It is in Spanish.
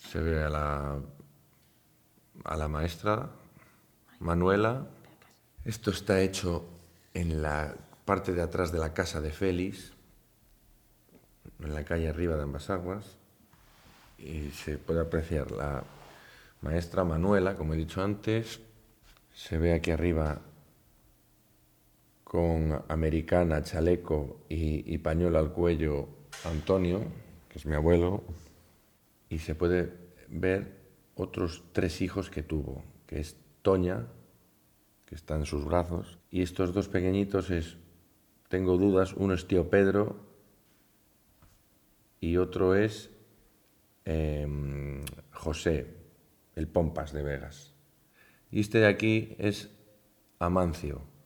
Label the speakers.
Speaker 1: Se ve a la maestra Manuela. Esto está hecho en la parte de atrás de la casa de Félix, en la calle arriba de Ambasaguas, y se puede apreciar la maestra Manuela, como he dicho antes. Se ve aquí arriba con americana, chaleco y pañuelo al cuello Antonio, que es mi abuelo, y se puede ver otros 3 hijos que tuvo, que es Toña, que está en sus brazos, y estos 2 pequeñitos tengo dudas, uno es tío Pedro y otro es José, el Pompas de Vegas. Y este de aquí es Amancio,